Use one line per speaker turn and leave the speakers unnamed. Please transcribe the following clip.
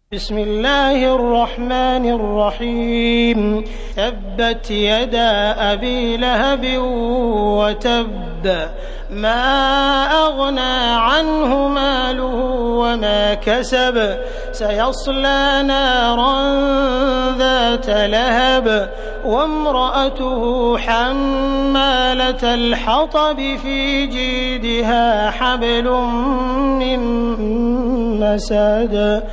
بسم الله الرحمن الرحيم تبت يدا أبي لهب وتب ما أغنى عنه ماله وما كسب سيصلى نارا ذات لهب وامرأته حمالة الحطب في جيدها حبل من مسد